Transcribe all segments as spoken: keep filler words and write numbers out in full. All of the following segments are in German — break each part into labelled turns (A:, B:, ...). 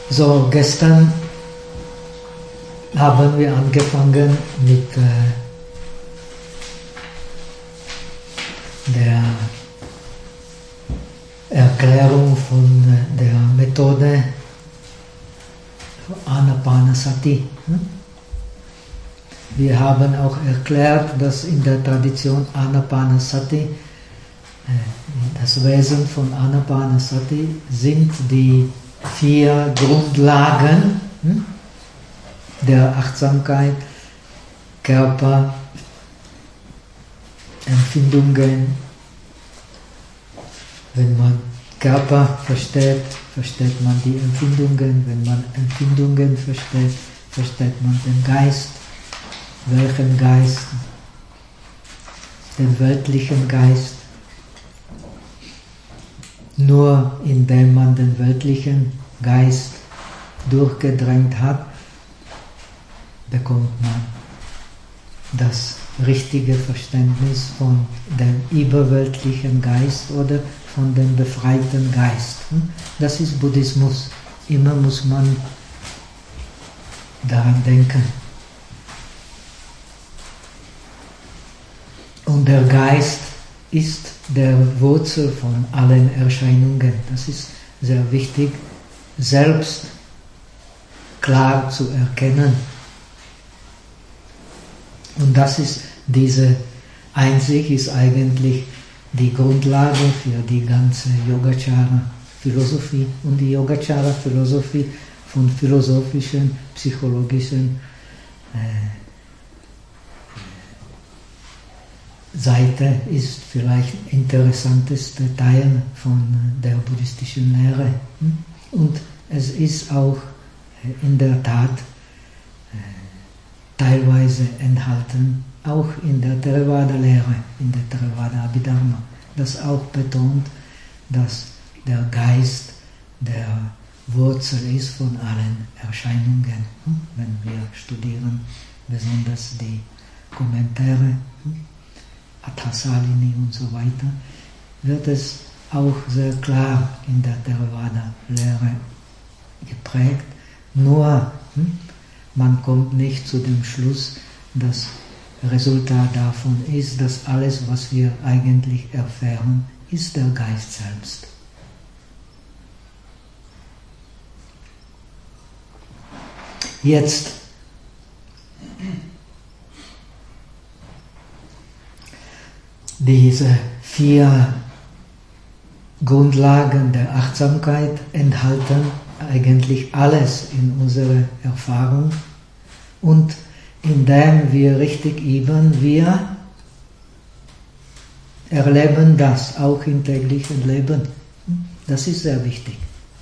A: So, gestern haben wir angefangen mit äh, der Erklärung von der Methode Anapanasati. Wir haben auch erklärt, dass in der Tradition Anapanasati, das Wesen von Anapanasati sind die vier Grundlagen der Achtsamkeit: Körper, Empfindungen. Wenn man Körper versteht, versteht man die Empfindungen. Wenn man Empfindungen versteht, versteht man den Geist. Welchen Geist? Den weltlichen Geist. Nur indem man den weltlichen Geist durchgedrängt hat, bekommt man das richtige Verständnis von dem überweltlichen Geist oder von dem befreiten Geist. Das ist Buddhismus. Immer muss man daran denken. Und der Geist ist der Wurzel von allen Erscheinungen. Das ist sehr wichtig, selbst klar zu erkennen. Und das ist diese Einsicht ist eigentlich die Grundlage für die ganze Yogacara-Philosophie. Und die Yogacara-Philosophie von philosophischen, psychologischen äh, Seite ist vielleicht interessanteste Teil von der buddhistischen Lehre. Und es ist auch in der Tat teilweise enthalten, auch in der Theravada-Lehre, in der Theravada-Abhidharma, das auch betont, dass der Geist der Wurzel ist von allen Erscheinungen. Wenn wir studieren, besonders die Kommentare, Athasalini und so weiter, wird es auch sehr klar in der Theravada-Lehre geprägt. Nur hm, man kommt nicht zu dem Schluss, das Resultat davon ist, dass alles, was wir eigentlich erfahren, ist der Geist selbst. Jetzt diese vier Grundlagen der Achtsamkeit enthalten eigentlich alles in unserer Erfahrung, und indem wir richtig üben, wir erleben das auch im täglichen Leben. Das ist sehr wichtig.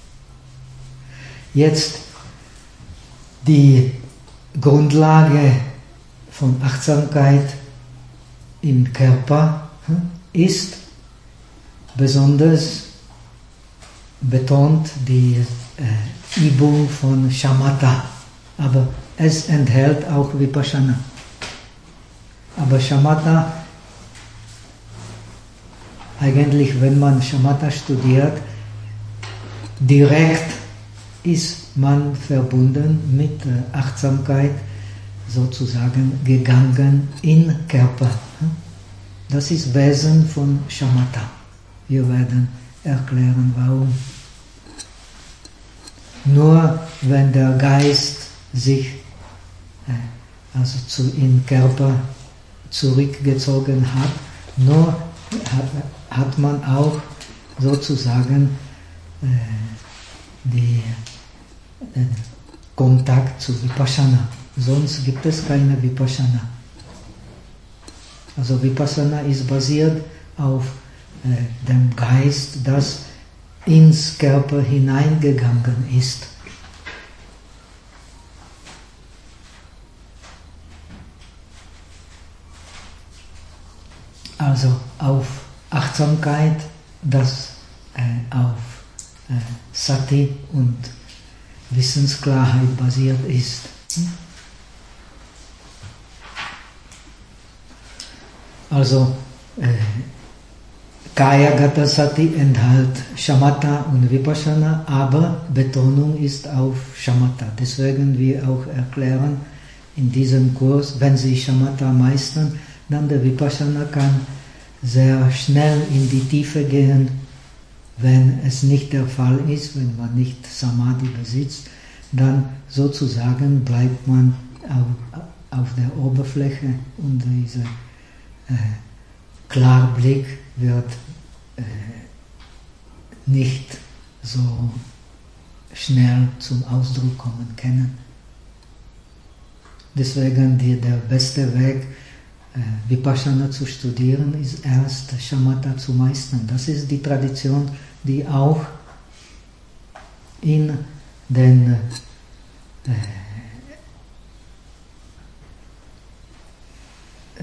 A: Jetzt die Grundlage von Achtsamkeit im Körper ist besonders betont die äh, Übung von Shamatha, aber es enthält auch Vipassana. Aber Shamatha, eigentlich wenn man Shamatha studiert, direkt ist man verbunden mit äh, Achtsamkeit, sozusagen gegangen in Körper. Das ist Wesen von Shamatha. Wir werden erklären, warum. Nur wenn der Geist sich äh, also zu in Körper zurückgezogen hat, nur hat, hat man auch sozusagen äh, die, den Kontakt zu Vipassana. Sonst gibt es keine Vipassana. Also Vipassana ist basiert auf äh, dem Geist, das ins Körper hineingegangen ist. Also auf Achtsamkeit, das äh, auf äh, Sati und Wissensklarheit basiert ist. Also äh, Kaya Gata Sati enthält Shamatha und Vipassana, aber Betonung ist auf Shamatha. Deswegen wir auch erklären in diesem Kurs, wenn Sie Shamatha meistern, dann der Vipassana kann sehr schnell in die Tiefe gehen. Wenn es nicht der Fall ist, wenn man nicht Samadhi besitzt, dann sozusagen bleibt man auf, auf der Oberfläche und dieser äh, Klarblick wird äh, nicht so schnell zum Ausdruck kommen können. Deswegen die, der beste Weg, äh, Vipassana zu studieren, ist erst Shamatha zu meistern. Das ist die Tradition, die auch in den äh, äh,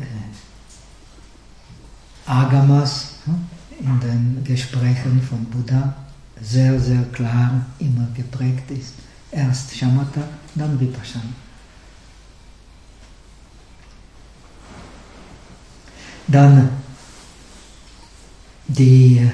A: Agamas, in den Gesprächen von Buddha sehr, sehr klar immer geprägt ist. Erst Shamatha, dann Vipassana. Dann die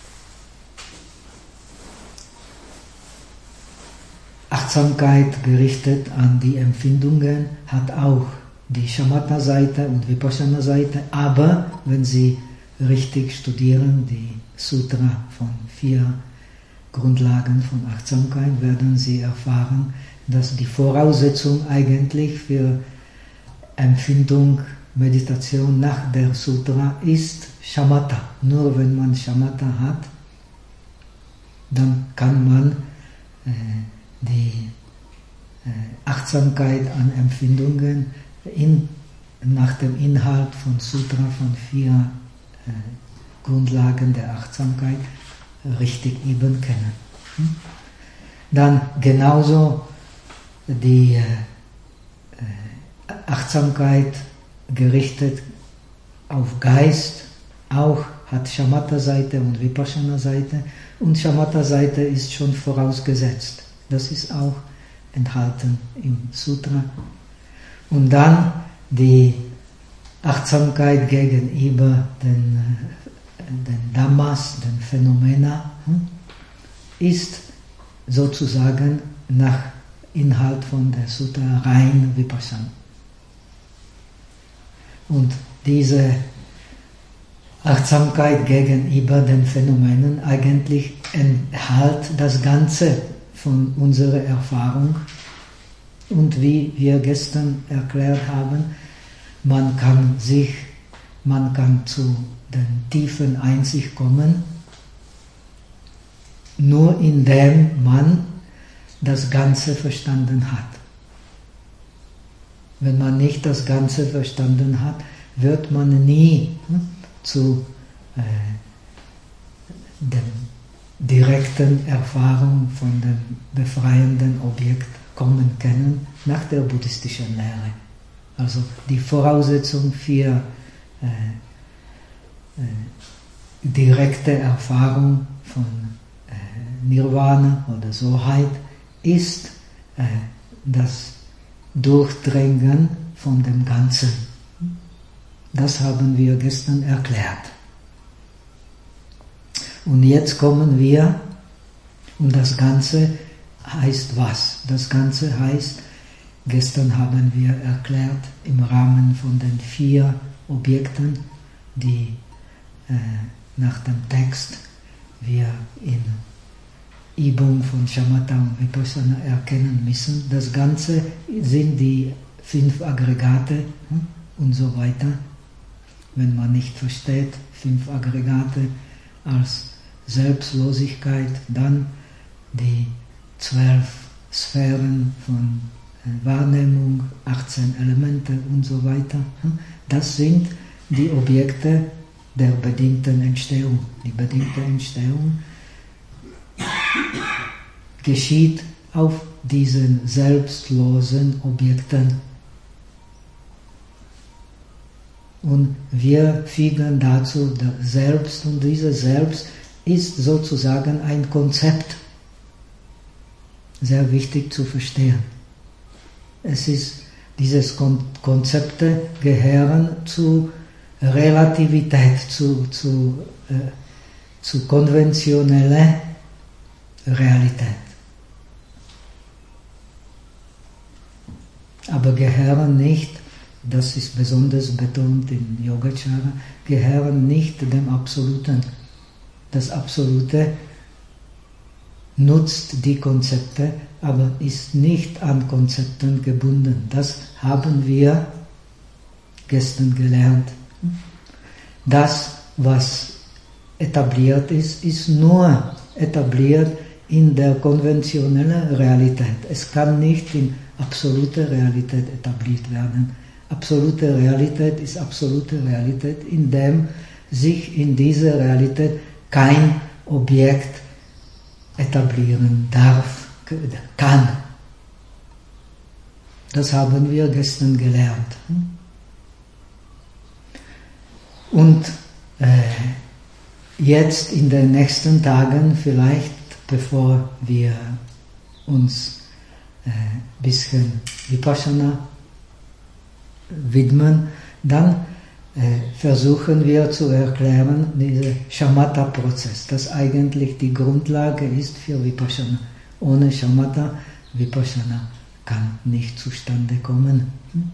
A: Achtsamkeit gerichtet an die Empfindungen hat auch die Shamatha-Seite und Vipassana-Seite, aber wenn Sie richtig studieren, die Sutra von vier Grundlagen von Achtsamkeit, werden Sie erfahren, dass die Voraussetzung eigentlich für Empfindung, Meditation nach der Sutra ist Shamatha. Nur wenn man Shamatha hat, dann kann man äh, die äh, Achtsamkeit an Empfindungen in, nach dem Inhalt von Sutra von vier äh, Grundlagen der Achtsamkeit richtig üben können. Hm? Dann genauso die äh, Achtsamkeit gerichtet auf Geist, auch hat Shamatha-Seite und Vipassana-Seite, und Shamatha-Seite ist schon vorausgesetzt. Das ist auch enthalten im Sutra. Und dann die Achtsamkeit gegenüber den, den Dhammas, den Phenomena, ist sozusagen nach Inhalt von der Sutra rein Vipassana. Und diese Achtsamkeit gegenüber den Phänomenen eigentlich enthält das Ganze von unserer Erfahrung. Und wie wir gestern erklärt haben, man kann sich, man kann zu den tiefen Einsicht kommen, nur indem man das Ganze verstanden hat. Wenn man nicht das Ganze verstanden hat, wird man nie hm, zu äh, der direkten Erfahrung von dem befreienden Objekt kommen können nach der buddhistischen Lehre. Also die Voraussetzung für äh, äh, direkte Erfahrung von äh, Nirvana oder Soheit ist äh, das Durchdringen von dem Ganzen. Das haben wir gestern erklärt. Und jetzt kommen wir, und das Ganze heißt was? Das Ganze heißt, gestern haben wir erklärt, im Rahmen von den vier Objekten, die äh, nach dem Text wir in Übung von Shamatha und Vipassana erkennen müssen. Das Ganze sind die fünf Aggregate hm, und so weiter. Wenn man nicht versteht, fünf Aggregate als Selbstlosigkeit, dann die zwölf Sphären von Wahrnehmung, achtzehn Elemente und so weiter. Das sind die Objekte der bedingten Entstehung. Die bedingte Entstehung geschieht auf diesen selbstlosen Objekten. Und wir fügen dazu das Selbst, und dieses Selbst ist sozusagen ein Konzept. Sehr wichtig zu verstehen. Es ist, diese Konzepte gehören zu Relativität, zu, zu äh, zu konventioneller Realität. Aber gehören nicht, das ist besonders betont in Yogacara, gehören nicht dem Absoluten. Das Absolute nutzt die Konzepte, aber ist nicht an Konzepten gebunden. Das haben wir gestern gelernt. Das, was etabliert ist, ist nur etabliert in der konventionellen Realität. Es kann nicht in absolute Realität etabliert werden. Absolute Realität ist absolute Realität, indem sich in dieser Realität kein Objekt etablieren darf, kann. Das haben wir gestern gelernt. Und äh, jetzt in den nächsten Tagen, vielleicht bevor wir uns ein äh, bisschen Vipassana widmen, dann äh, versuchen wir zu erklären, diesen Shamatha-Prozess, das eigentlich die Grundlage ist für Vipassana. Ohne Shamatha, Vipassana kann nicht zustande kommen. Hm?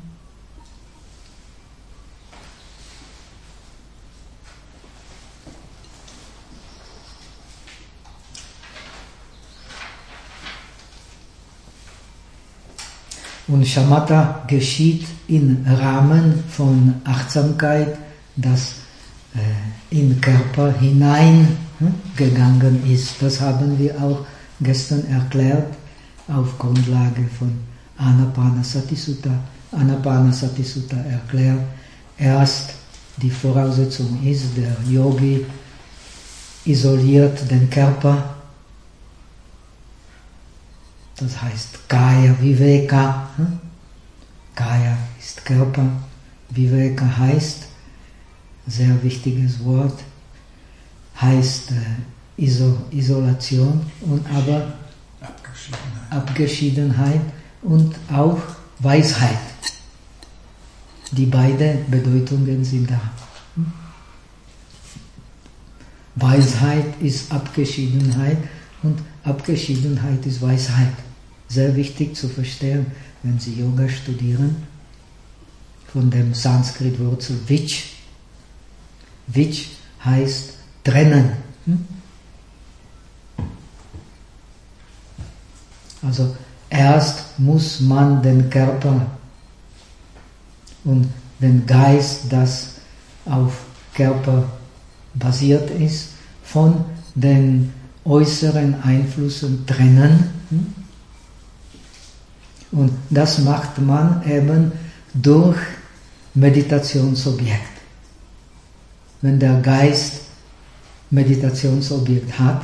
A: Und Shamatha geschieht im Rahmen von Achtsamkeit, das äh, in den Körper hineingegangen hm, ist. Das haben wir auch gestern erklärt auf Grundlage von Anapanasati Sutta. Anapanasati Sutta erklärt, erst die Voraussetzung ist, der Yogi isoliert den Körper. Das heißt Kaya Viveka. Kaya ist Körper. Viveka heißt, sehr wichtiges Wort, heißt äh, Iso, Isolation und aber Abgeschiedenheit. Abgeschiedenheit und auch Weisheit. Die beiden Bedeutungen sind da. Weisheit ist Abgeschiedenheit und Abgeschiedenheit ist Weisheit. Sehr wichtig zu verstehen, wenn Sie Yoga studieren, von dem Sanskrit-Wurzel Vich. Vich heißt trennen. Also erst muss man den Körper und den Geist, das auf Körper basiert ist, von den äußeren Einflüssen trennen. Und das macht man eben durch Meditationsobjekt. Wenn der Geist Meditationsobjekt hat,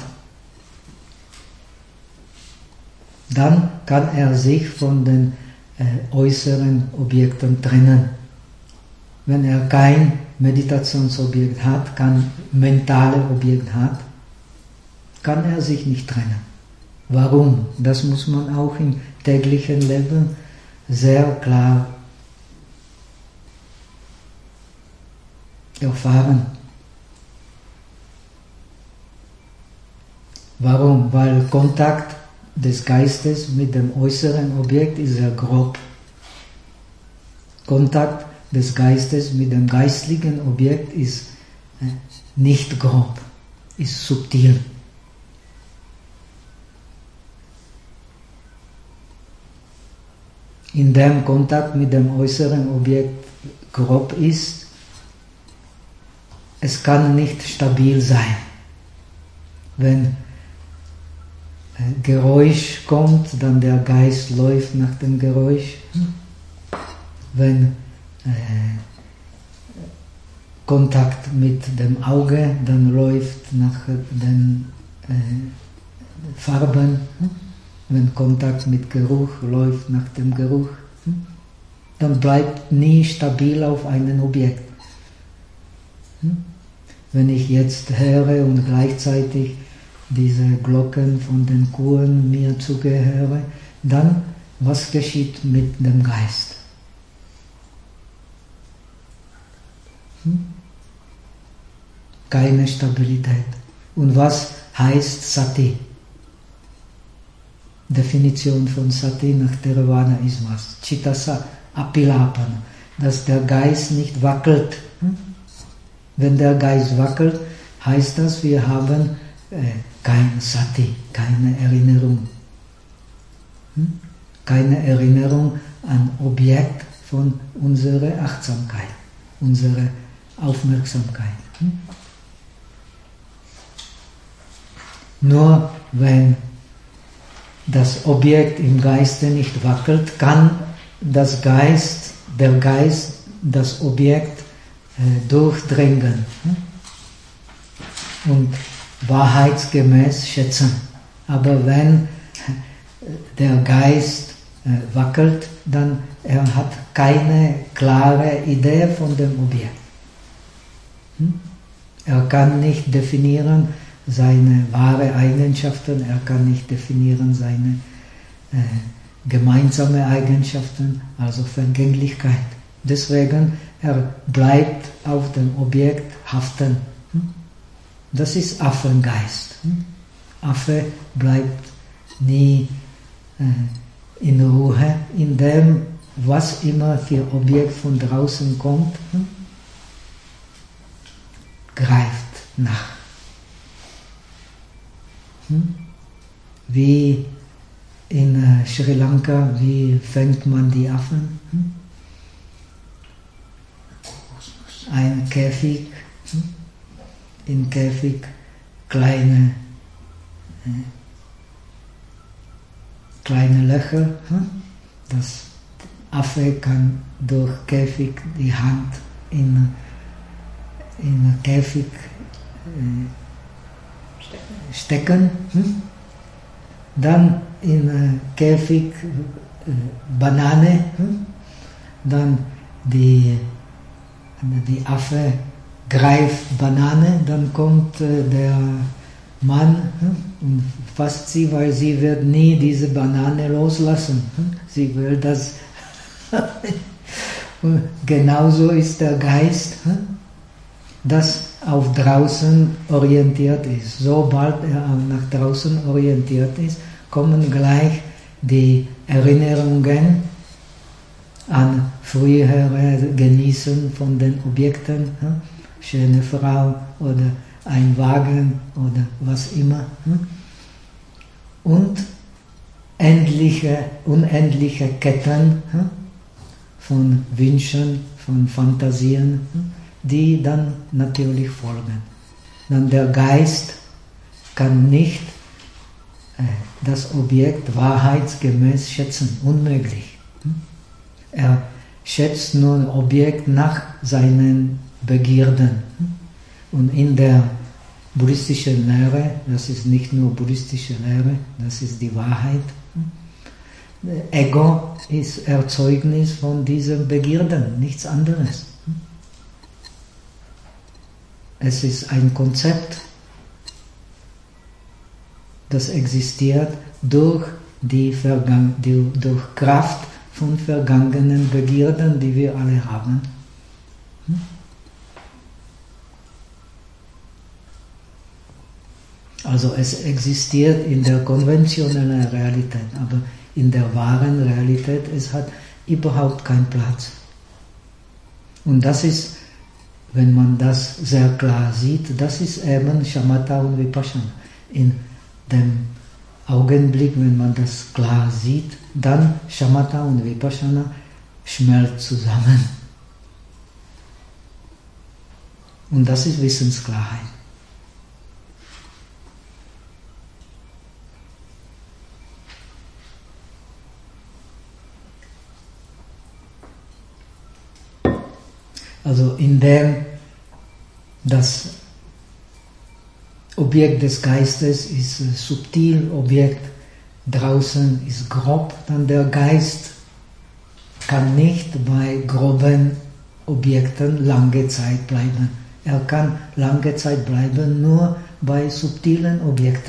A: dann kann er sich von den äh, äußeren Objekten trennen. Wenn er kein Meditationsobjekt hat, kein mentales Objekt hat, kann er sich nicht trennen. Warum? Das muss man auch im täglichen Leben sehr klar erfahren. Warum? Weil Kontakt des Geistes mit dem äußeren Objekt ist sehr grob. Kontakt des Geistes mit dem geistlichen Objekt ist nicht grob, ist subtil. In dem Kontakt mit dem äußeren Objekt grob ist, es kann nicht stabil sein. Wenn Geräusch kommt, dann der Geist läuft nach dem Geräusch. Wenn äh, Kontakt mit dem Auge, dann läuft nach den äh, Farben. Wenn Kontakt mit Geruch läuft nach dem Geruch, dann bleibt nie stabil auf einem Objekt. Wenn ich jetzt höre und gleichzeitig diese Glocken von den Kuhen mir zugehöre, dann was geschieht mit dem Geist? Keine Stabilität. Und was heißt Sati? Definition von Sati nach Theravada ist was? Chittasa apilapana, dass der Geist nicht wackelt. Wenn der Geist wackelt, heißt das, wir haben äh, kein Sati, keine Erinnerung. Hm? Keine Erinnerung an Objekt von unserer Achtsamkeit, unserer Aufmerksamkeit. Hm? Nur wenn das Objekt im Geiste nicht wackelt, kann das Geist, der Geist das Objekt äh, durchdringen. Hm? Und wahrheitsgemäß schätzen. Aber wenn der Geist äh, wackelt, dann er hat keine klare Idee von dem Objekt. Hm? Er kann nicht definieren seine wahren Eigenschaften, er kann nicht definieren seine äh, gemeinsame Eigenschaften, also Vergänglichkeit. Deswegen er bleibt auf dem Objekt haften. Hm? Das ist Affengeist. Affe bleibt nie äh, in Ruhe, in dem, was immer für Objekt von draußen kommt, hm? greift nach. Hm? Wie in äh, Sri Lanka, wie fängt man die Affen? Hm? Ein Käfig, hm? in Käfig kleine, äh, kleine Löcher. Hm? Das Affe kann durch Käfig die Hand in, in Käfig äh, stecken. stecken hm? Dann in äh, Käfig äh, Banane, hm? Dann die, die Affe greift Banane, dann kommt äh, der Mann hm, und fasst sie, weil sie wird nie diese Banane loslassen. Hm? Sie will das. Und genauso ist der Geist, hm, das auf draußen orientiert ist. Sobald er nach draußen orientiert ist, kommen gleich die Erinnerungen an frühere Genießen von den Objekten. Hm? Schöne Frau oder ein Wagen oder was immer. Und endliche, unendliche Ketten von Wünschen, von Fantasien, die dann natürlich folgen. Dann der Geist kann nicht das Objekt wahrheitsgemäß schätzen, unmöglich. Er schätzt nur ein Objekt nach seinen Begierden. Und in der buddhistischen Lehre, das ist nicht nur buddhistische Lehre, das ist die Wahrheit. Ego ist Erzeugnis von diesen Begierden, nichts anderes. Es ist ein Konzept, das existiert durch die, Vergang- die durch Kraft von vergangenen Begierden, die wir alle haben. Also es existiert in der konventionellen Realität, aber in der wahren Realität, es hat überhaupt keinen Platz. Und das ist, wenn man das sehr klar sieht, das ist eben Shamatha und Vipassana. In dem Augenblick, wenn man das klar sieht, dann Shamatha und Vipassana schmelzen zusammen. Und das ist Wissensklarheit. Also indem das Objekt des Geistes ist äh, subtil, Objekt draußen ist grob, dann der Geist kann nicht bei groben Objekten lange Zeit bleiben. Er kann lange Zeit bleiben nur bei subtilen Objekten.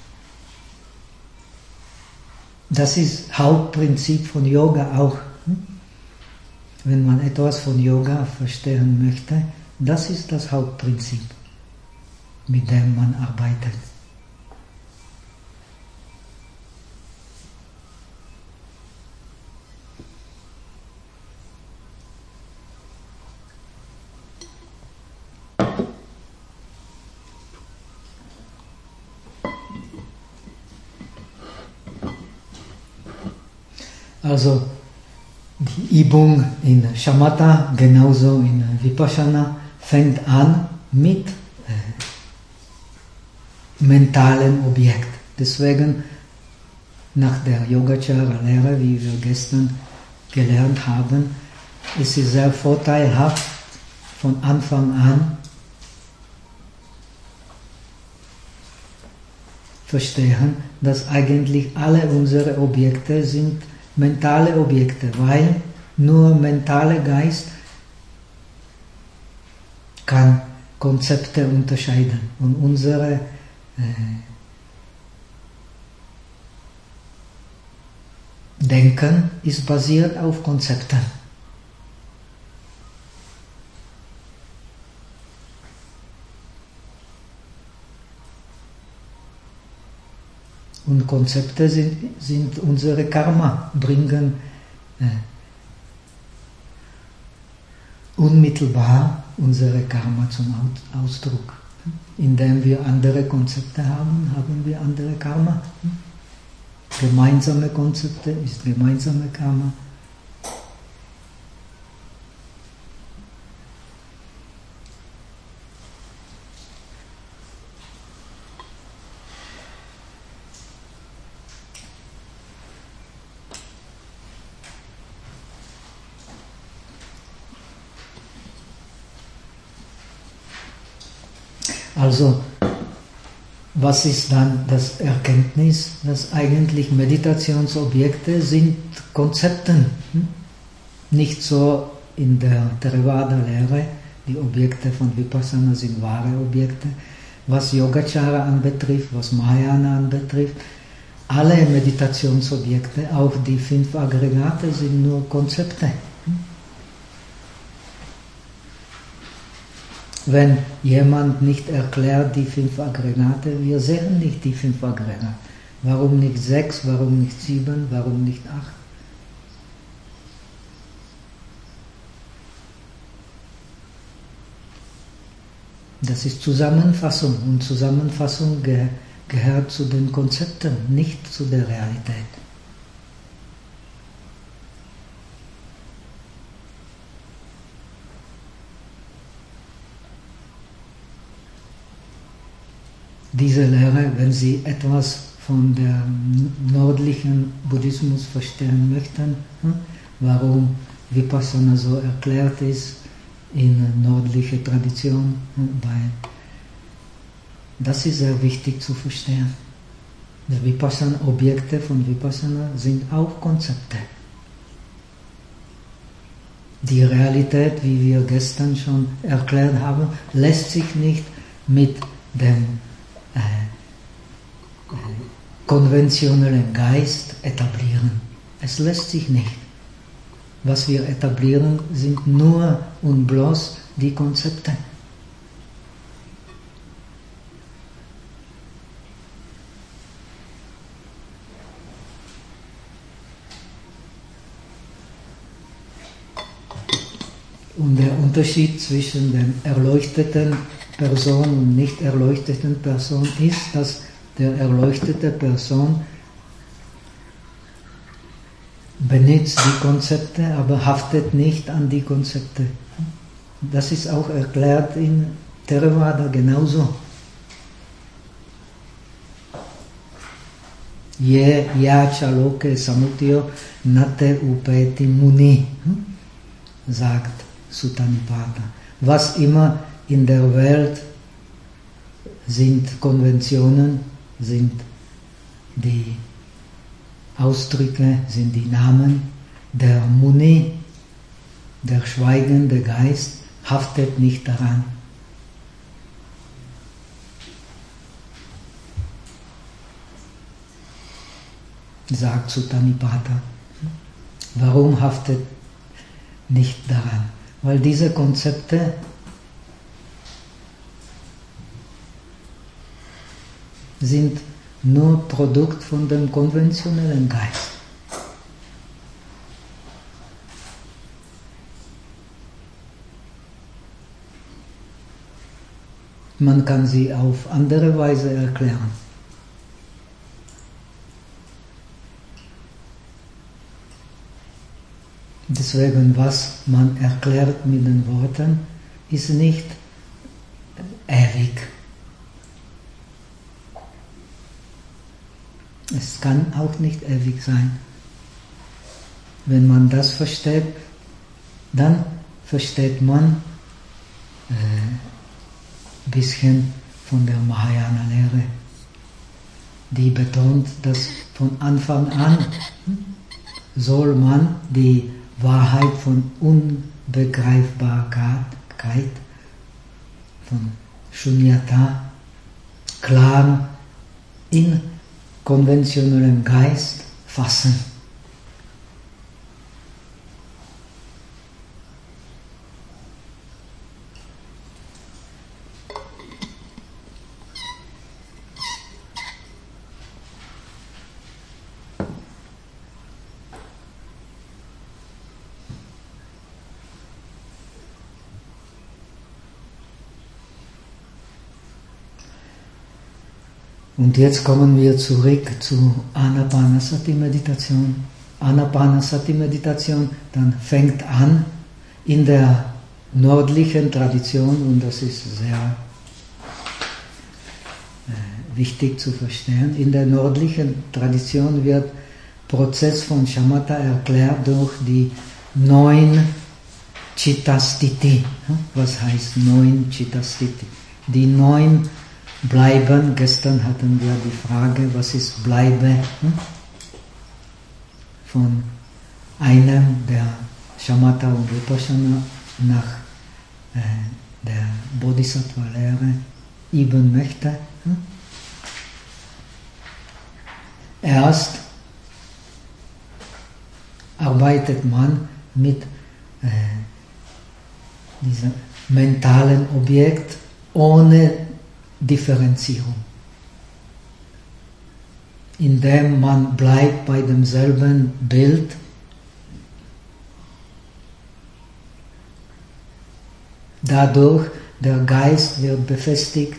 A: Das ist Hauptprinzip von Yoga auch. Wenn man etwas von Yoga verstehen möchte, das ist das Hauptprinzip. mit dem man arbeitet. Also die Übung in Shamatha, genauso in Vipassana, fängt an mit äh, mentalen Objekt. Deswegen nach der Yogacara-Lehre, wie wir gestern gelernt haben, ist es sehr vorteilhaft von Anfang an verstehen, dass eigentlich alle unsere Objekte sind mentale Objekte, weil nur mentaler Geist kann Konzepte unterscheiden. Und unsere äh, Denken ist basiert auf Konzepten. Und Konzepte sind, sind unsere Karma, bringen äh, unmittelbar unsere Karma zum Ausdruck. Indem wir andere Konzepte haben, haben wir andere Karma. Gemeinsame Konzepte ist gemeinsame Karma. Also, was ist dann das Erkenntnis, dass eigentlich Meditationsobjekte sind Konzepte? Nicht so in der Theravada-Lehre, die Objekte von Vipassana sind wahre Objekte. Was Yogacara anbetrifft, was Mahayana anbetrifft, alle Meditationsobjekte, auch die fünf Aggregate, sind nur Konzepte. Wenn jemand nicht erklärt die fünf Aggregate, wir sehen nicht die fünf Aggregate. Warum nicht sechs, warum nicht sieben, warum nicht acht? Das ist Zusammenfassung und Zusammenfassung ge- gehört zu den Konzepten, nicht zu der Realität. Diese Lehre, wenn Sie etwas von dem nördlichen Buddhismus verstehen möchten, warum Vipassana so erklärt ist in nördlicher Tradition, weil das ist sehr wichtig zu verstehen. Die Vipassana, Objekte von Vipassana sind auch Konzepte. Die Realität, wie wir gestern schon erklärt haben, lässt sich nicht mit dem Äh, äh, konventionellen Geist etablieren. Es lässt sich nicht. Was wir etablieren, sind nur und bloß die Konzepte. Und der Unterschied zwischen den erleuchteten Person und nicht erleuchteten Person ist, dass der erleuchtete Person benutzt die Konzepte, aber haftet nicht an die Konzepte. Das ist auch erklärt in Theravada genauso. Ye yacha loke samutyo nate upeti muni, sagt Suttanipata. Was immer in der Welt sind Konventionen, sind die Ausdrücke, sind die Namen. Der Muni, der schweigende Geist, haftet nicht daran. Sagt Suttanipata. Warum haftet nicht daran? Weil diese Konzepte sind nur Produkt von dem konventionellen Geist. Man kann sie auf andere Weise erklären. Deswegen, was man erklärt mit den Worten, ist nicht ewig. Es kann auch nicht ewig sein. Wenn man das versteht, dann versteht man ein äh, bisschen von der Mahayana-Lehre, die betont, dass von Anfang an soll man die Wahrheit von Unbegreifbarkeit, von Shunyata, klar in konventionellem Geist fassen. Und jetzt kommen wir zurück zu Anapanasati-Meditation. Anapanasati-Meditation dann fängt an in der nördlichen Tradition, und das ist sehr äh, wichtig zu verstehen. In der nördlichen Tradition wird Prozess von Shamatha erklärt durch die neun Chittastiti. Was heißt neun Chittastiti? Die neun Bleiben. Gestern hatten wir die Frage, was ist Bleibe? Von einem, der Shamatha und Vipassana nach äh, der Bodhisattva-Lehre üben möchte. Erst arbeitet man mit äh, diesem mentalen Objekt ohne Differenzierung, indem man bleibt bei demselben Bild, dadurch der Geist wird befestigt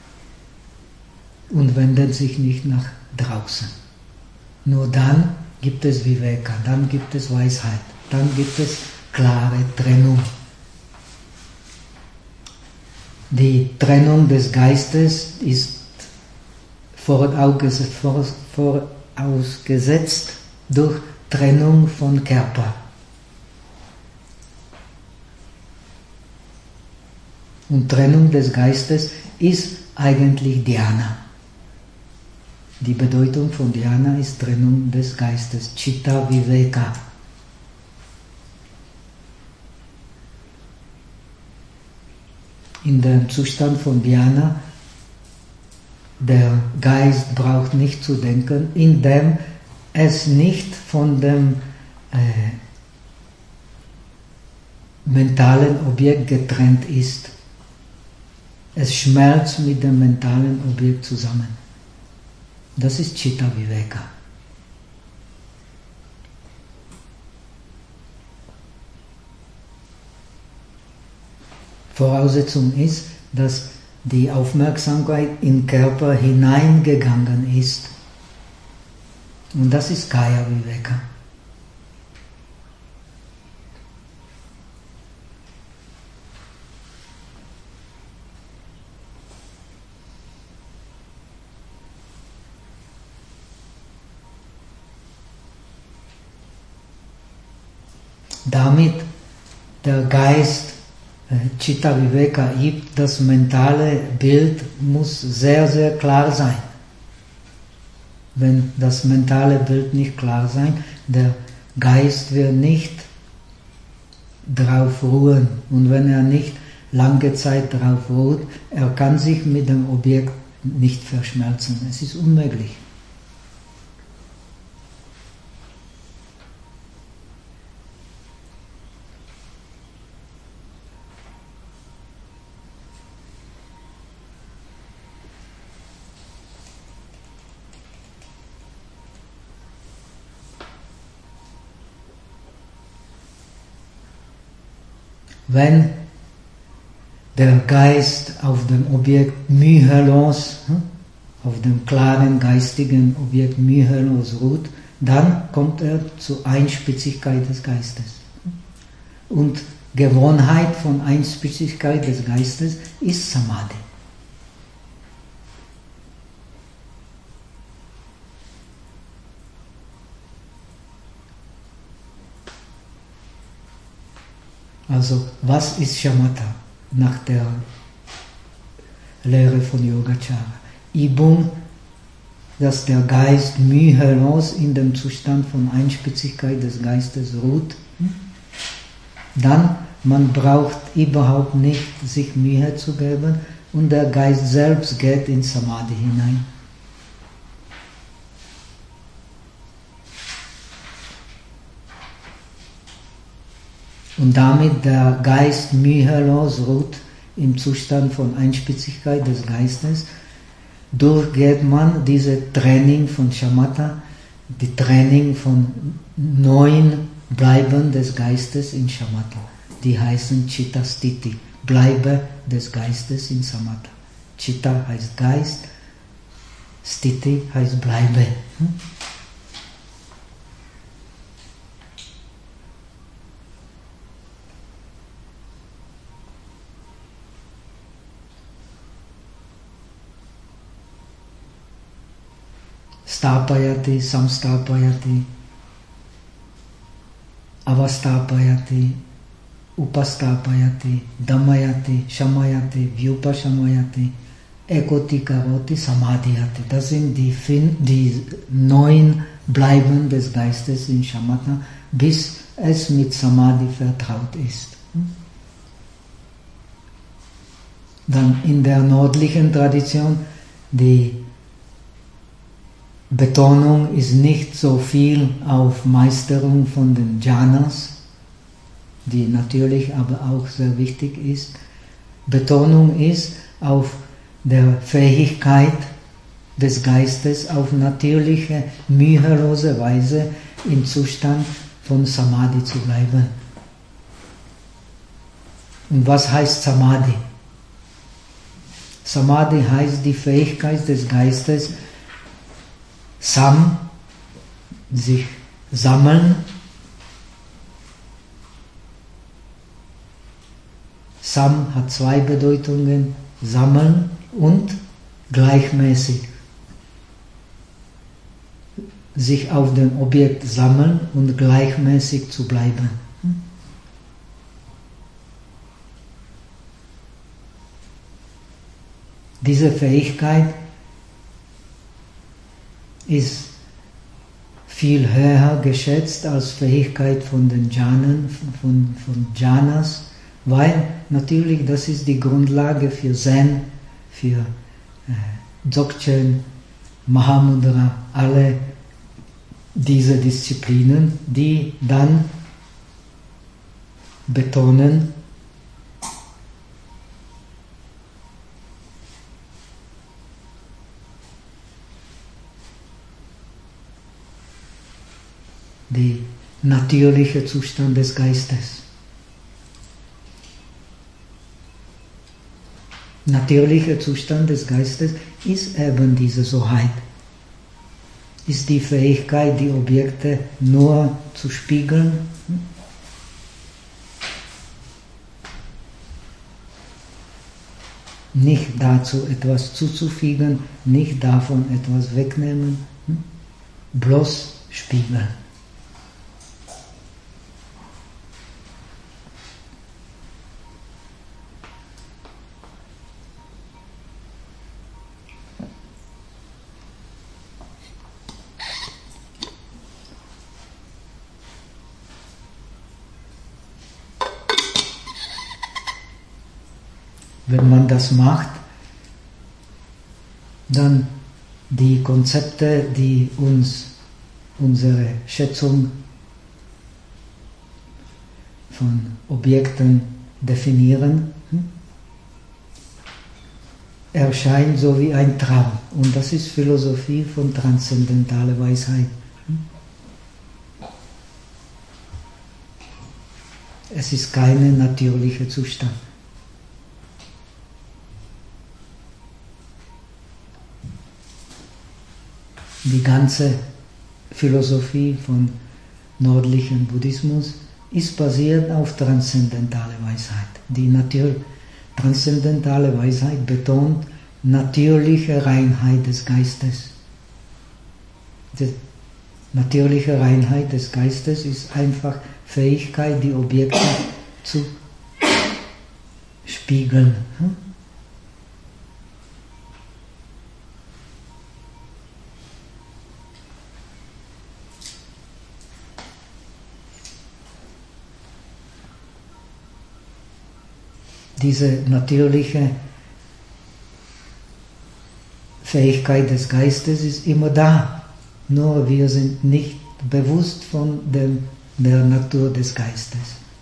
A: und wendet sich nicht nach draußen. Nur dann gibt es Viveka, dann gibt es Weisheit, dann gibt es klare Trennung. Die Trennung des Geistes ist vorausgesetzt durch Trennung von Körper. Und Trennung des Geistes ist eigentlich Dhyana. Die Bedeutung von Dhyana ist Trennung des Geistes, Chitta Viveka. In dem Zustand von Dhyana, der Geist braucht nicht zu denken, indem es nicht von dem äh, mentalen Objekt getrennt ist. Es schmelzt mit dem mentalen Objekt zusammen. Das ist Chitta Viveka. Voraussetzung ist, dass die Aufmerksamkeit in den Körper hineingegangen ist. Und das ist Kaya Viveka. Damit der Geist Chitta Viveka übt, das mentale Bild muss sehr, sehr klar sein. Wenn das mentale Bild nicht klar sein, der Geist wird nicht drauf ruhen. Und wenn er nicht lange Zeit drauf ruht, er kann sich mit dem Objekt nicht verschmelzen. Es ist unmöglich. wenn der Geist auf dem Objekt mühelos, auf dem klaren geistigen Objekt mühelos ruht, dann kommt er zur Einspitzigkeit des Geistes. Und Gewohnheit von Einspitzigkeit des Geistes ist Samadhi. Also, was ist Shamatha nach der Lehre von Yogacara? Übung, dass der Geist mühelos in dem Zustand von Einspitzigkeit des Geistes ruht. Dann, man braucht überhaupt nicht sich Mühe zu geben und der Geist selbst geht in Samadhi hinein. Und damit der Geist mühelos ruht im Zustand von Einspitzigkeit des Geistes, durchgeht man diese Training von Shamatha, die Training von neuen Bleiben des Geistes in Shamatha. Die heißen Chitta Sthiti, Bleibe des Geistes in Samatha. Chitta heißt Geist, Sthiti heißt Bleibe. Hm? Stapayati, Samstapayati, Avastapayati, Upastapayati, Damayati, Shamayati, Vyupashamayati, Ekoti Karoti, Samadhyati. Das sind die, die neun Bleiben des Geistes in Shamatha, bis es mit Samadhi vertraut ist. Dann in der nördlichen Tradition, die Betonung ist nicht so viel auf Meisterung von den Jhanas, die natürlich aber auch sehr wichtig ist. Betonung ist auf der Fähigkeit des Geistes, auf natürliche, mühelose Weise im Zustand von Samadhi zu bleiben. Und was heißt Samadhi? Samadhi heißt die Fähigkeit des Geistes, Sam, sich sammeln. Sam hat zwei Bedeutungen, sammeln und gleichmäßig. Sich auf dem Objekt sammeln und gleichmäßig zu bleiben. Diese Fähigkeit ist viel höher geschätzt als Fähigkeit von den Jhanen, von, von Jhanas, weil natürlich das ist die Grundlage für Zen, für äh, Dzogchen, Mahamudra, alle diese Disziplinen, die dann betonen, der natürliche Zustand des Geistes. Natürlicher Zustand des Geistes ist eben diese Soheit. Ist die Fähigkeit, die Objekte nur zu spiegeln. Nicht dazu etwas zuzufügen, nicht davon etwas wegnehmen, bloß spiegeln. Wenn man das macht, dann die Konzepte, die uns unsere Schätzung von Objekten definieren, erscheint so wie ein Traum. Und das ist Philosophie von transzendentaler Weisheit. Es ist kein natürlicher Zustand. Die ganze Philosophie von nördlichen Buddhismus ist basiert auf transzendentale Weisheit. Die Natur, transzendentale Weisheit betont natürliche Reinheit des Geistes. Die natürliche Reinheit des Geistes ist einfach Fähigkeit, die Objekte zu spiegeln. Diese natürliche Fähigkeit des Geistes ist immer da, nur wir sind nicht bewusst von dem, der Natur des Geistes.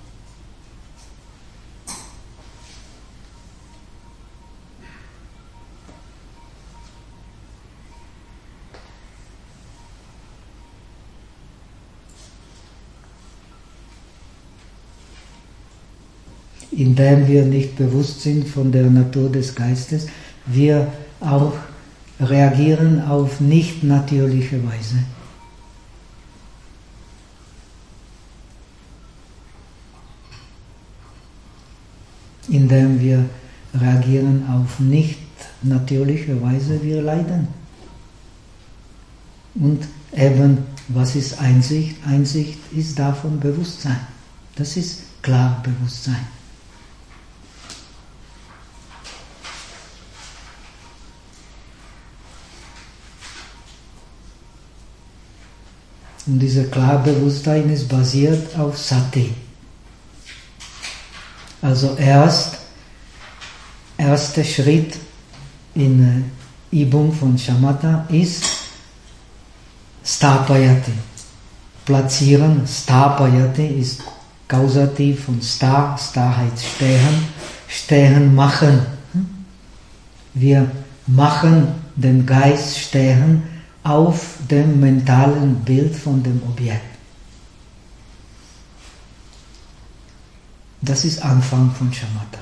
A: Indem wir nicht bewusst sind von der Natur des Geistes, wir auch reagieren auf nicht natürliche Weise. Indem wir reagieren auf nicht natürliche Weise, wir leiden. Und eben, was ist Einsicht? Einsicht ist davon Bewusstsein. Das ist klar Bewusstsein. Und dieses Klarbewusstsein ist basiert auf Sati. Also erst, erster Schritt in Übung von Shamatha ist Stapayati. Platzieren, Stapayati ist Kausativ von Sta, Sta heißt stehen, stehen machen. Wir machen den Geist stehen auf dem mentalen Bild von dem Objekt. Das ist Anfang von Shamatha.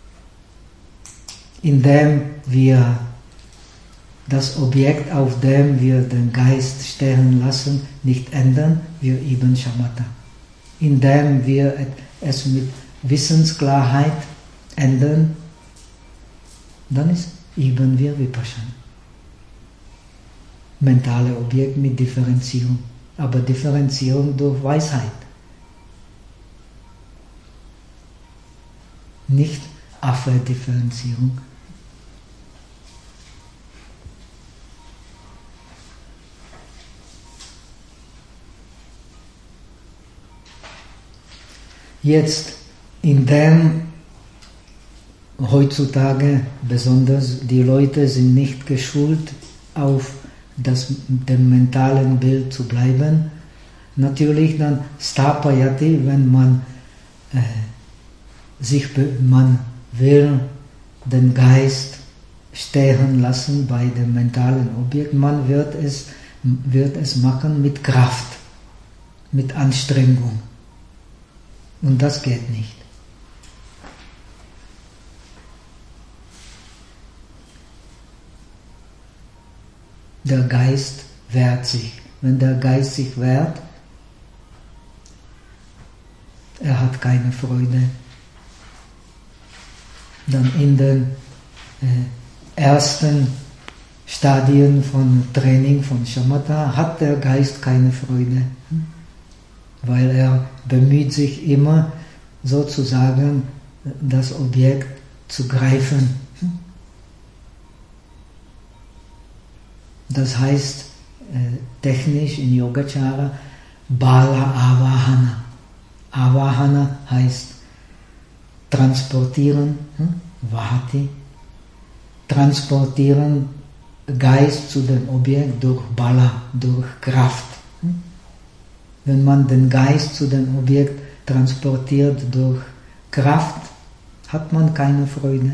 A: Indem wir das Objekt, auf dem wir den Geist stehen lassen, nicht ändern, wir üben Shamatha. Indem wir es mit Wissensklarheit ändern, dann ist, üben wir Vipassana. Mentale Objekt mit Differenzierung, aber Differenzierung durch Weisheit. Nicht Affe-Differenzierung. Jetzt, indem heutzutage besonders die Leute sind nicht geschult, auf das, dem mentalen Bild zu bleiben, natürlich dann Stapayati, wenn man äh, sich, man will den Geist stehen lassen bei dem mentalen Objekt, man wird es, wird es machen mit Kraft, mit Anstrengung. Und das geht nicht. Der Geist wehrt sich. Wenn der Geist sich wehrt, er hat keine Freude. Dann in den äh, ersten Stadien von Training von Shamatha hat der Geist keine Freude, weil er bemüht sich immer sozusagen das Objekt zu greifen. Das heißt äh, technisch in Yogacara Bala Avahana. Avahana heißt transportieren, hm? Vahati, transportieren Geist zu dem Objekt durch Bala, durch Kraft. Hm? Wenn man den Geist zu dem Objekt transportiert durch Kraft, hat man keine Freude.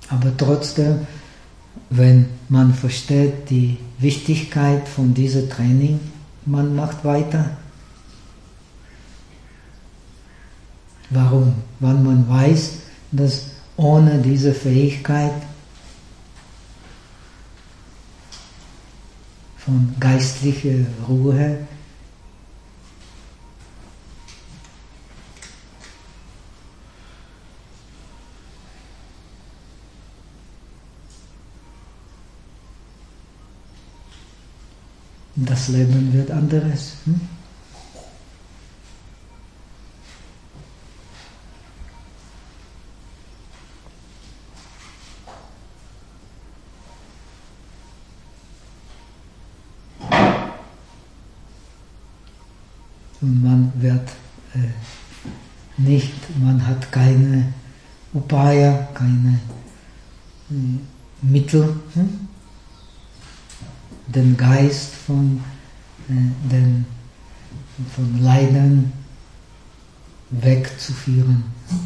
A: Aber trotzdem, wenn man versteht die Wichtigkeit von diesem Training, man macht weiter. Warum? Weil man weiß, dass ohne diese Fähigkeit von geistlicher Ruhe das Leben wird anderes. Hm? Und man wird äh, nicht, man hat keine Upaya, keine äh, Mittel, hm? den Geist von, äh, den, von Leiden wegzuführen.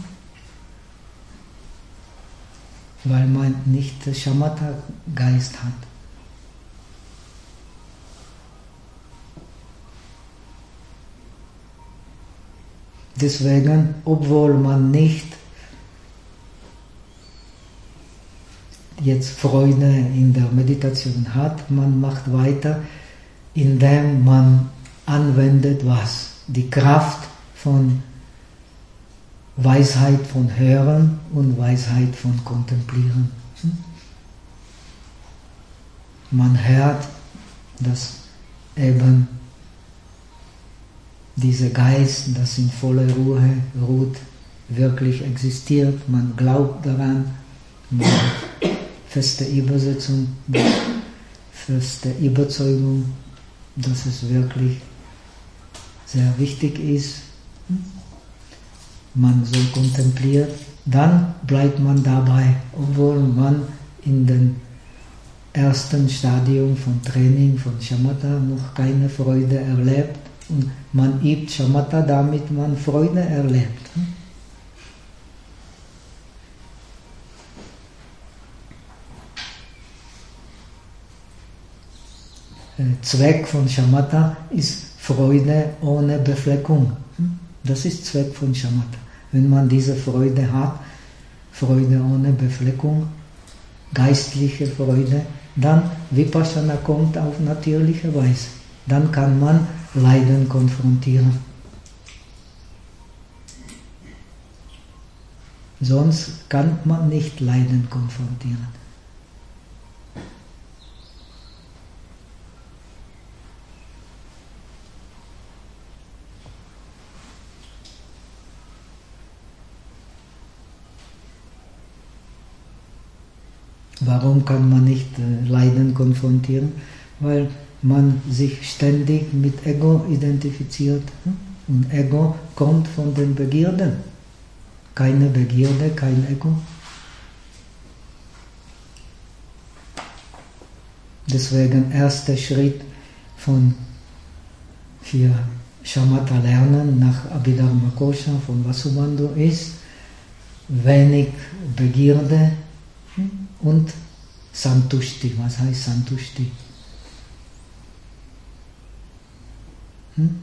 A: Weil man nicht Shamatha-Geist hat. Deswegen, obwohl man nicht jetzt Freude in der Meditation hat, man macht weiter, indem man anwendet was? Die Kraft von Weisheit von Hören und Weisheit von Kontemplieren. Man hört, dass eben dieser Geist, das in voller Ruhe ruht, wirklich existiert. Man glaubt daran, man hat feste Übersetzung, feste Überzeugung, dass es wirklich sehr wichtig ist. Man so kontempliert, dann bleibt man dabei, obwohl man in dem ersten Stadium von Training von Shamatha noch keine Freude erlebt. Und man übt Shamatha, damit man Freude erlebt. Zweck von Shamatha ist Freude ohne Befleckung. Das ist Zweck von Shamatha. Wenn man diese Freude hat, Freude ohne Befleckung, geistliche Freude, dann Vipassana kommt auf natürliche Weise. Dann kann man Leiden konfrontieren. Sonst kann man nicht Leiden konfrontieren. Warum kann man nicht äh, Leiden konfrontieren? Weil man sich ständig mit Ego identifiziert. Und Ego kommt von den Begierden. Keine Begierde, kein Ego. Deswegen erster Schritt von für Shamatha lernen nach Abhidharma Kosha von Vasubandhu ist wenig Begierde und Santushti. Was heißt Santushti? Hm?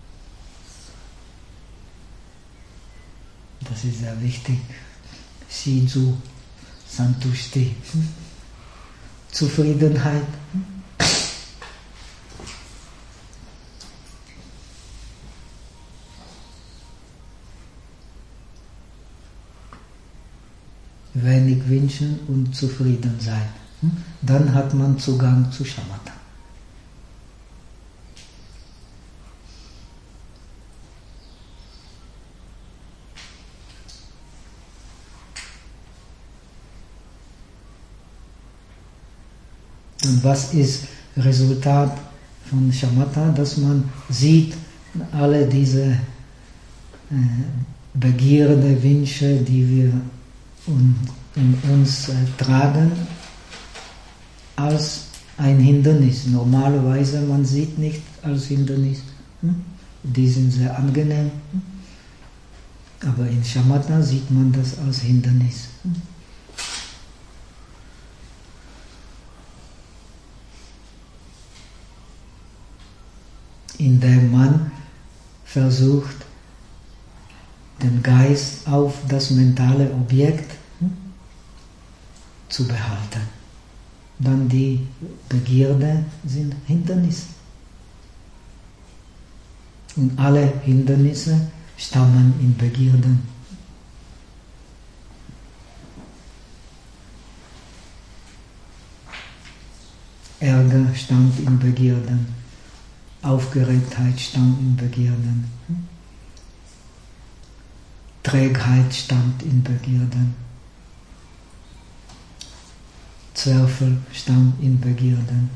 A: Das ist sehr wichtig. Shizu, Santushti. Hm? Zufriedenheit. Hm? Wenig wünschen und zufrieden sein. Hm? Dann hat man Zugang zu Shamatha. Und was ist Resultat von Shamatha? Dass man sieht, alle diese äh, Begierde, Wünsche, die wir in uns äh, tragen, als ein Hindernis. Normalerweise man sieht nicht als Hindernis. Hm? Die sind sehr angenehm. Hm? Aber in Shamatha sieht man das als Hindernis. Hm? indem man versucht, den Geist auf das mentale Objekt zu behalten. Dann die Begierde sind Hindernisse. Und alle Hindernisse stammen in Begierden. Ärger stammt in Begierden. Aufgeregtheit stammt in Begierden. Trägheit stammt in Begierden. Zweifel stammt in Begierden.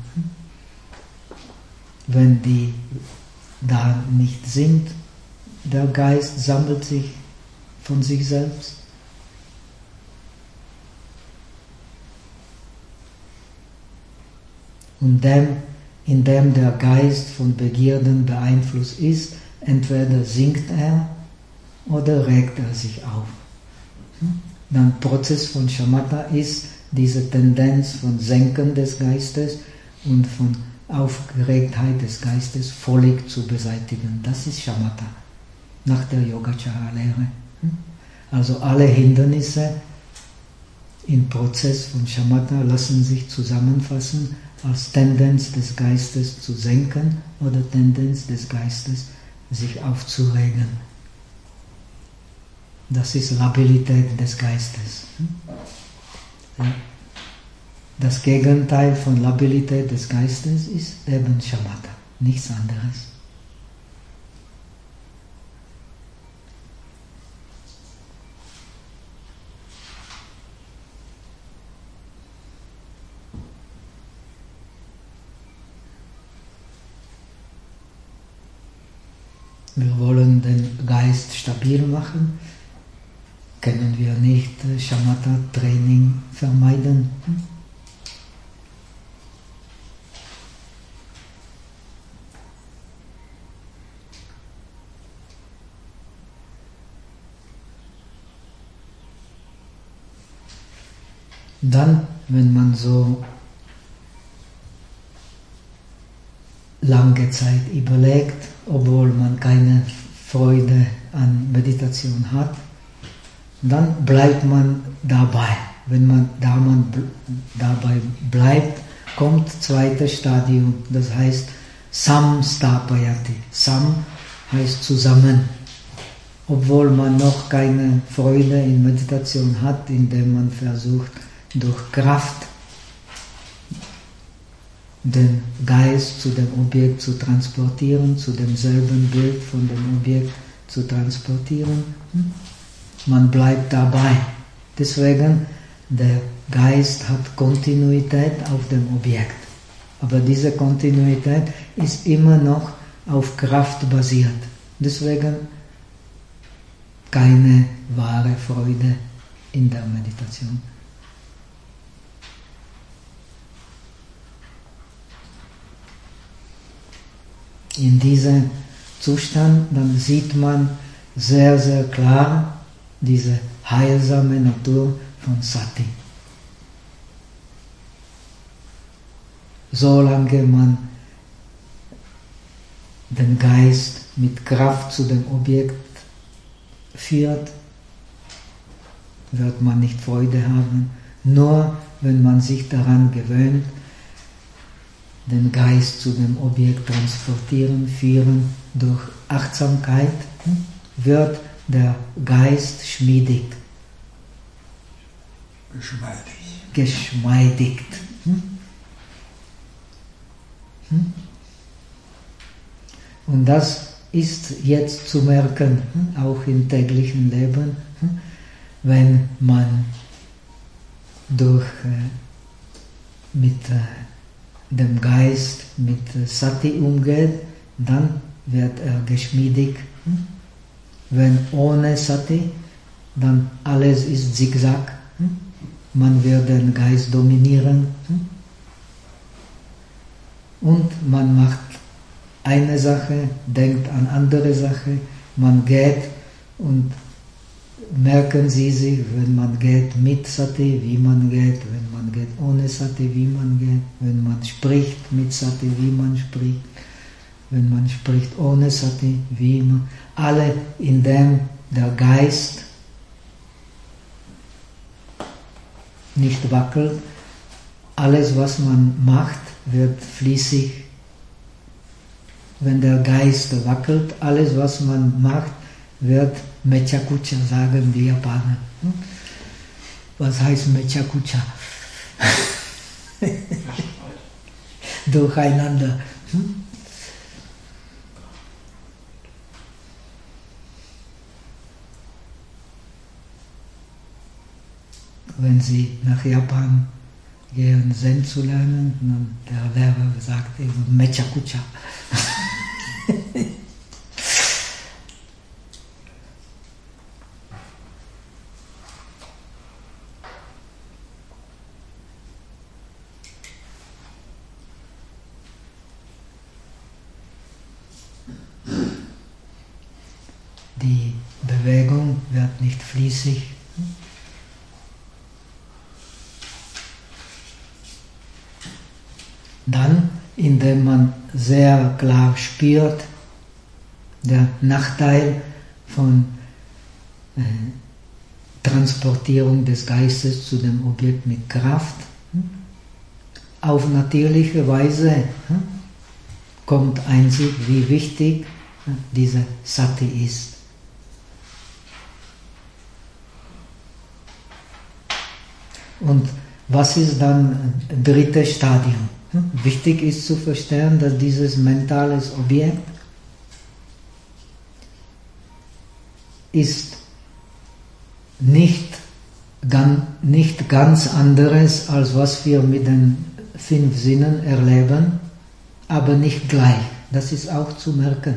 A: Wenn die da nicht sind, der Geist sammelt sich von sich selbst. Und dem, indem der Geist von Begierden beeinflusst ist, entweder sinkt er oder regt er sich auf. Dann Prozess von Shamatha ist diese Tendenz von Senken des Geistes und von Aufgeregtheit des Geistes völlig zu beseitigen. Das ist Shamatha nach der Yogacara-Lehre. Also alle Hindernisse im Prozess von Shamatha lassen sich zusammenfassen als Tendenz des Geistes zu senken oder Tendenz des Geistes sich aufzuregen. Das ist Labilität des Geistes. Das Gegenteil von Labilität des Geistes ist eben Shamatha, nichts anderes. Wir wollen den Geist stabil machen, können wir nicht Shamatha-Training vermeiden. Dann, wenn man so lange Zeit überlegt, obwohl man keine Freude an Meditation hat, dann bleibt man dabei. Wenn man, da man dabei bleibt, kommt zweites Stadium, das heißt Samstapayati. Sam heißt zusammen. Obwohl man noch keine Freude in Meditation hat, indem man versucht, durch Kraft den Geist zu dem Objekt zu transportieren, zu demselben Bild von dem Objekt zu transportieren. Man bleibt dabei. Deswegen, der Geist hat Kontinuität auf dem Objekt. Aber diese Kontinuität ist immer noch auf Kraft basiert. Deswegen keine wahre Freude in der Meditation. In diesem Zustand, dann sieht man sehr, sehr klar diese heilsame Natur von Sati. Solange man den Geist mit Kraft zu dem Objekt führt, wird man nicht Freude haben. Nur wenn man sich daran gewöhnt, den Geist zu dem Objekt transportieren, führen durch Achtsamkeit, wird der Geist schmiedig.
B: Geschmeidig.
A: Geschmeidigt. Und das ist jetzt zu merken, auch im täglichen Leben, wenn man durch, mit dem Geist mit Sati umgeht, dann wird er geschmeidig. Wenn ohne Sati, dann alles ist Zigzag. Man wird den Geist dominieren. Und man macht eine Sache, denkt an andere Sache, man geht und merken Sie sich, wenn man geht mit Sati, wie man geht, wenn man geht ohne Sati, wie man geht, wenn man spricht mit Sati, wie man spricht. wenn man spricht ohne Sati, wie immer, alle, indem der Geist nicht wackelt, alles was man macht, wird fließig. Wenn der Geist wackelt, alles was man macht, wird Mechakucha, sagen die Japaner. Was heißt Mechakucha? Durcheinander. Wenn Sie nach Japan gehen, Zen zu lernen, dann der Lehrer sagt eben Mechakucha. Die Bewegung wird nicht fließig. Dann, indem man sehr klar spürt, der Nachteil von äh, Transportierung des Geistes zu dem Objekt mit Kraft, auf natürliche Weise kommt Einsicht, wie wichtig diese Sati ist. Und was ist dann das dritte Stadium? Wichtig ist zu verstehen, dass dieses mentales Objekt ist nicht, ganz, nicht ganz anderes, als was wir mit den fünf Sinnen erleben, aber nicht gleich. Das ist auch zu merken.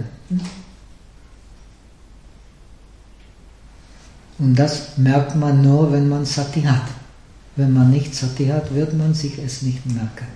A: Und das merkt man nur, wenn man Sati hat. Wenn man nicht Sati hat, wird man sich es nicht merken.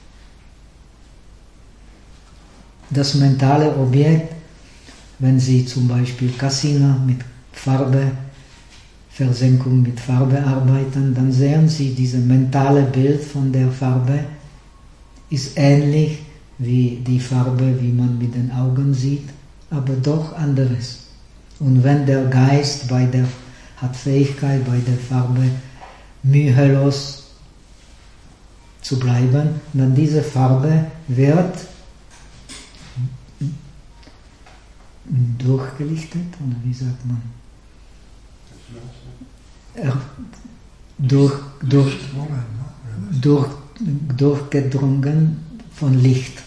A: Das mentale Objekt, wenn Sie zum Beispiel Kasina mit Farbe, Versenkung mit Farbe arbeiten, dann sehen Sie, dieses mentale Bild von der Farbe ist ähnlich wie die Farbe, wie man mit den Augen sieht, aber doch anderes. Und wenn der Geist bei der, hat Fähigkeit, bei der Farbe mühelos zu bleiben, dann diese Farbe wird durchgelichtet, oder wie sagt man? Er, durch, durch, durch, durchgedrungen von Licht.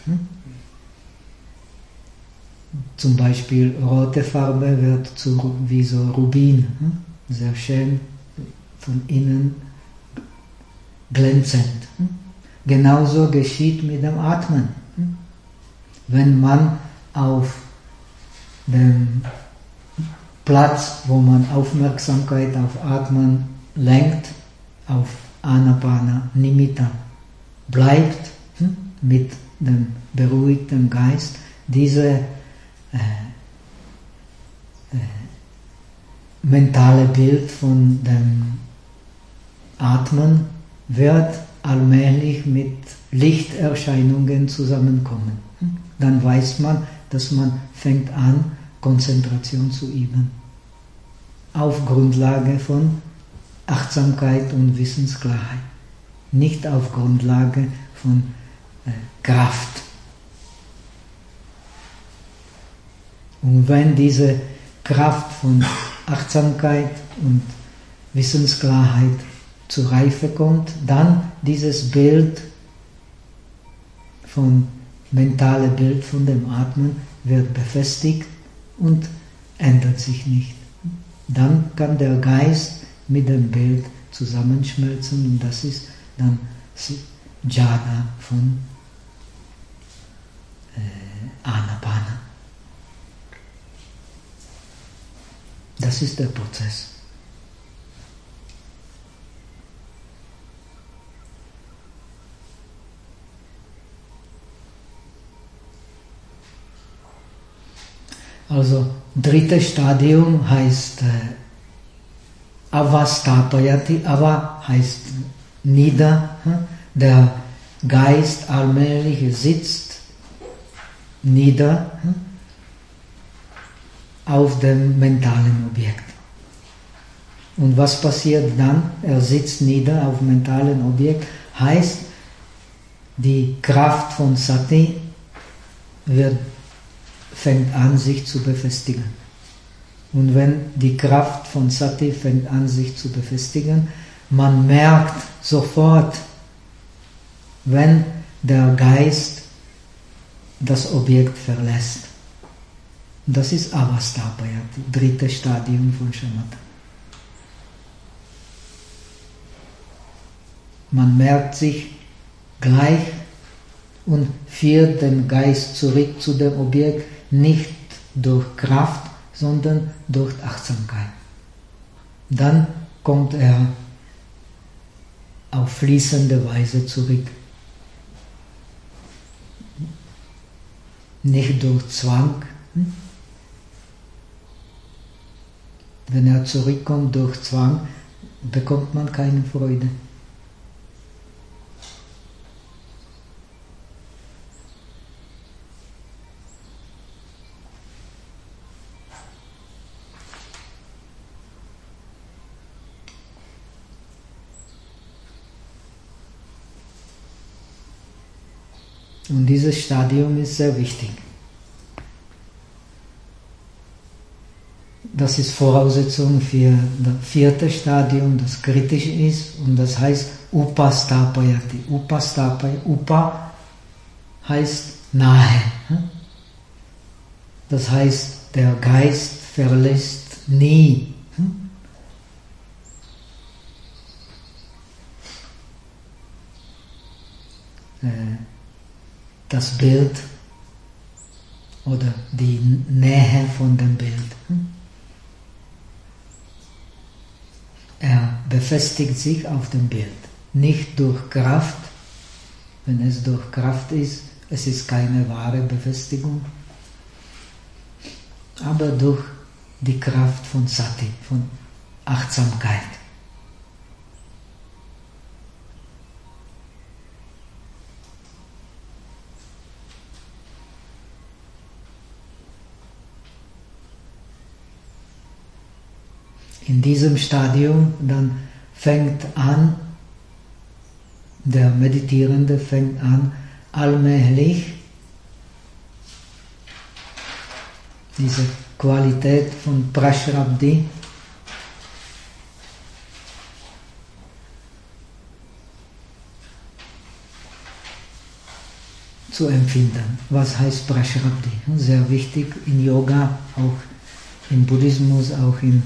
A: Zum Beispiel rote Farbe wird zu, wie so Rubin, sehr schön von innen glänzend. Genauso geschieht mit dem Atmen. Wenn man auf dem Platz, wo man Aufmerksamkeit auf Atmen lenkt, auf Anapana Nimitta bleibt, hm, mit dem beruhigten Geist, diese äh, äh, mentale Bild von dem Atmen wird allmählich mit Lichterscheinungen zusammenkommen. Dann weiß man, dass man fängt an, Konzentration zu üben. Auf Grundlage von Achtsamkeit und Wissensklarheit. Nicht auf Grundlage von äh, Kraft. Und wenn diese Kraft von Achtsamkeit und Wissensklarheit zur Reife kommt, dann dieses Bild von mentale Bild von dem Atmen wird befestigt und ändert sich nicht. Dann kann der Geist mit dem Bild zusammenschmelzen und das ist dann Jhana von äh, Anapana. Das ist der Prozess. Also, drittes Stadium heißt äh, Avastapayati. Ava heißt nieder. Hm? Der Geist allmählich sitzt nieder auf dem mentalen Objekt. Und was passiert dann? Er sitzt nieder auf dem mentalen Objekt, heißt, die Kraft von Sati wird, fängt an, sich zu befestigen. Und wenn die Kraft von Sati fängt an, sich zu befestigen, man merkt sofort, wenn der Geist das Objekt verlässt. Das ist Avastapaya, das dritte Stadium von Shamatha. Man merkt sich gleich und führt den Geist zurück zu dem Objekt, nicht durch Kraft, sondern durch Achtsamkeit. Dann kommt er auf fließende Weise zurück. Nicht durch Zwang. Wenn er zurückkommt durch Zwang, bekommt man keine Freude. Und dieses Stadium ist sehr wichtig. Das ist Voraussetzung für das vierte Stadium, das kritisch ist, und das heißt Upastapayati. Upastapayati, Upa heißt nahe. Das heißt, der Geist verlässt nie. Das Bild oder die Nähe von dem Bild. Er befestigt sich auf dem Bild, nicht durch Kraft. Wenn es durch Kraft ist, es ist keine wahre Befestigung, aber durch die Kraft von Sati, von Achtsamkeit. In diesem Stadium dann fängt an, der Meditierende fängt an, allmählich diese Qualität von Prashrabdhi zu empfinden. Was heißt Prashrabdhi? Sehr wichtig in Yoga, auch im Buddhismus, auch in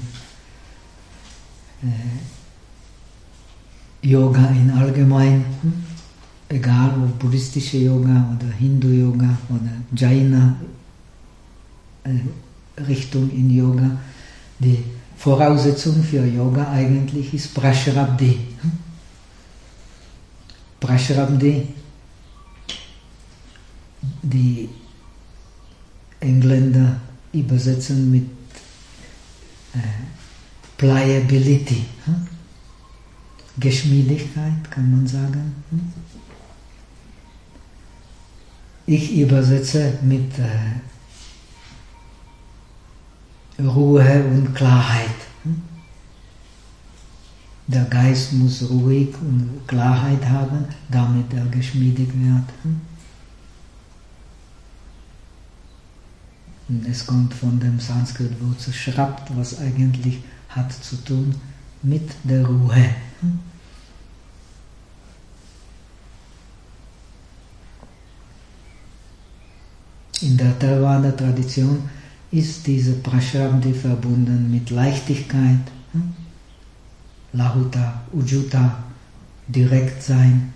A: Yoga in allgemein, egal ob buddhistische Yoga oder Hindu-Yoga oder Jaina-Richtung in Yoga, die Voraussetzung für Yoga eigentlich ist Prashrabdhi. Prashrabdhi, die Engländer übersetzen mit äh, Pliability, hm? Geschmiedigkeit, kann man sagen. Hm? Ich übersetze mit äh, Ruhe und Klarheit. Hm? Der Geist muss ruhig und Klarheit haben, damit er geschmiedigt wird. Hm? Und es kommt von dem Sanskrit-Wort Shrabt, was eigentlich hat zu tun mit der Ruhe. In der Theravada-Tradition ist diese Prashrabdhi verbunden mit Leichtigkeit, Lahuta, Ujuta, direkt sein,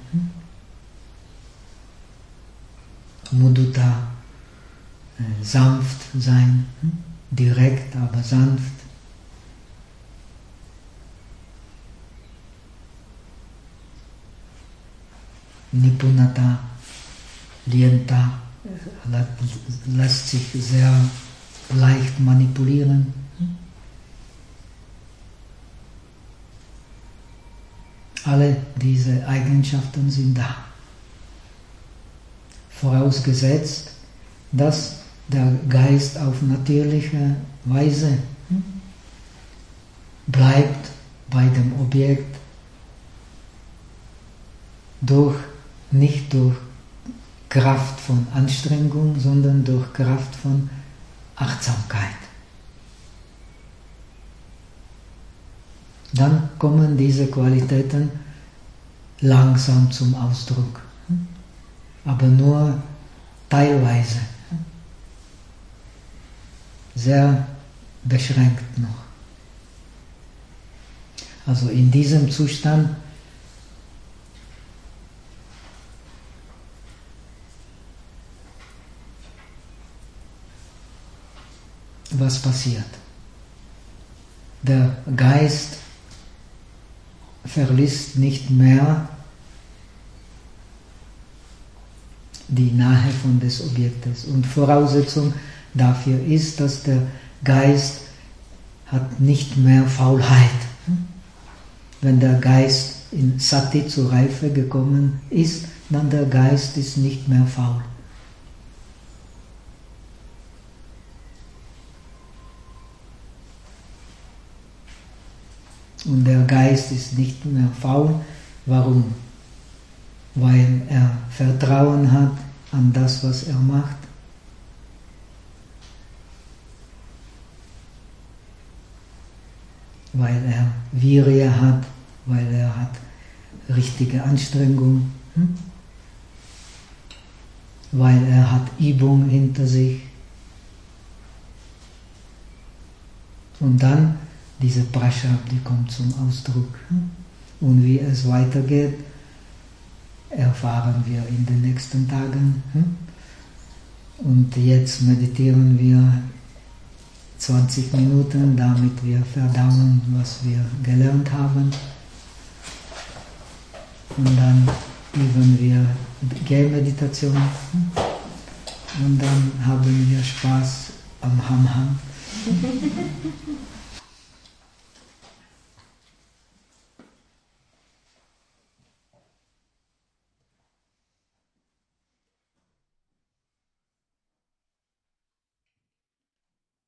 A: Mudita, sanft sein, direkt, aber sanft. Nipunata, Lienta, lässt sich sehr leicht manipulieren. Alle diese Eigenschaften sind da. Vorausgesetzt, dass der Geist auf natürliche Weise bleibt bei dem Objekt, durch, nicht durch Kraft von Anstrengung, sondern durch Kraft von Achtsamkeit. Dann kommen diese Qualitäten langsam zum Ausdruck, aber nur teilweise, sehr beschränkt noch. Also in diesem Zustand was passiert? Der Geist verlässt nicht mehr die Nähe von des Objektes. Und Voraussetzung dafür ist, dass der Geist hat nicht mehr Faulheit. Wenn der Geist in Sati zur Reife gekommen ist, dann der Geist ist nicht mehr faul. Und der Geist ist nicht mehr faul. Warum? Weil er Vertrauen hat an das, was er macht. Weil er Virya hat, weil er hat richtige Anstrengung, hm? Weil er hat Übung hinter sich. Und dann diese Prasad, die kommt zum Ausdruck. Und wie es weitergeht, erfahren wir in den nächsten Tagen. Und jetzt meditieren wir zwanzig Minuten, damit wir verdauen, was wir gelernt haben. Und dann üben wir Gehmeditation. Und dann haben wir Spaß am Ham-Ham.